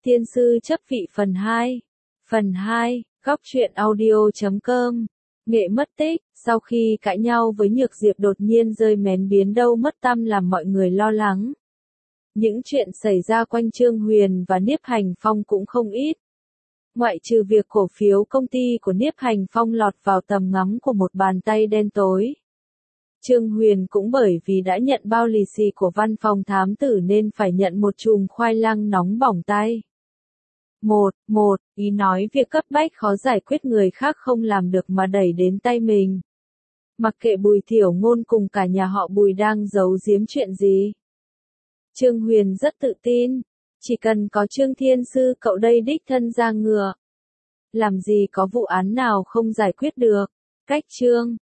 Tiên sư chấp vị phần 2. Phần 2, góc truyện audio.com. Nghệ mất tích, sau khi cãi nhau với Nhược Diệp đột nhiên rơi mén biến đâu mất tăm làm mọi người lo lắng. Những chuyện xảy ra quanh Trương Huyền và Niếp Hành Phong cũng không ít. Ngoại trừ việc cổ phiếu công ty của Niếp Hành Phong lọt vào tầm ngắm của một bàn tay đen tối. Trương Huyền cũng bởi vì đã nhận bao lì xì của văn phòng thám tử nên phải nhận một chùm khoai lang nóng bỏng tay. Ý nói việc cấp bách khó giải quyết người khác không làm được mà đẩy đến tay mình. Mặc kệ Bùi Thiểu Ngôn cùng cả nhà họ Bùi đang giấu giếm chuyện gì. Trương Huyền rất tự tin, chỉ cần có Trương Thiên Sư cậu đây đích thân ra ngựa. Làm gì có vụ án nào không giải quyết được. Cách Trương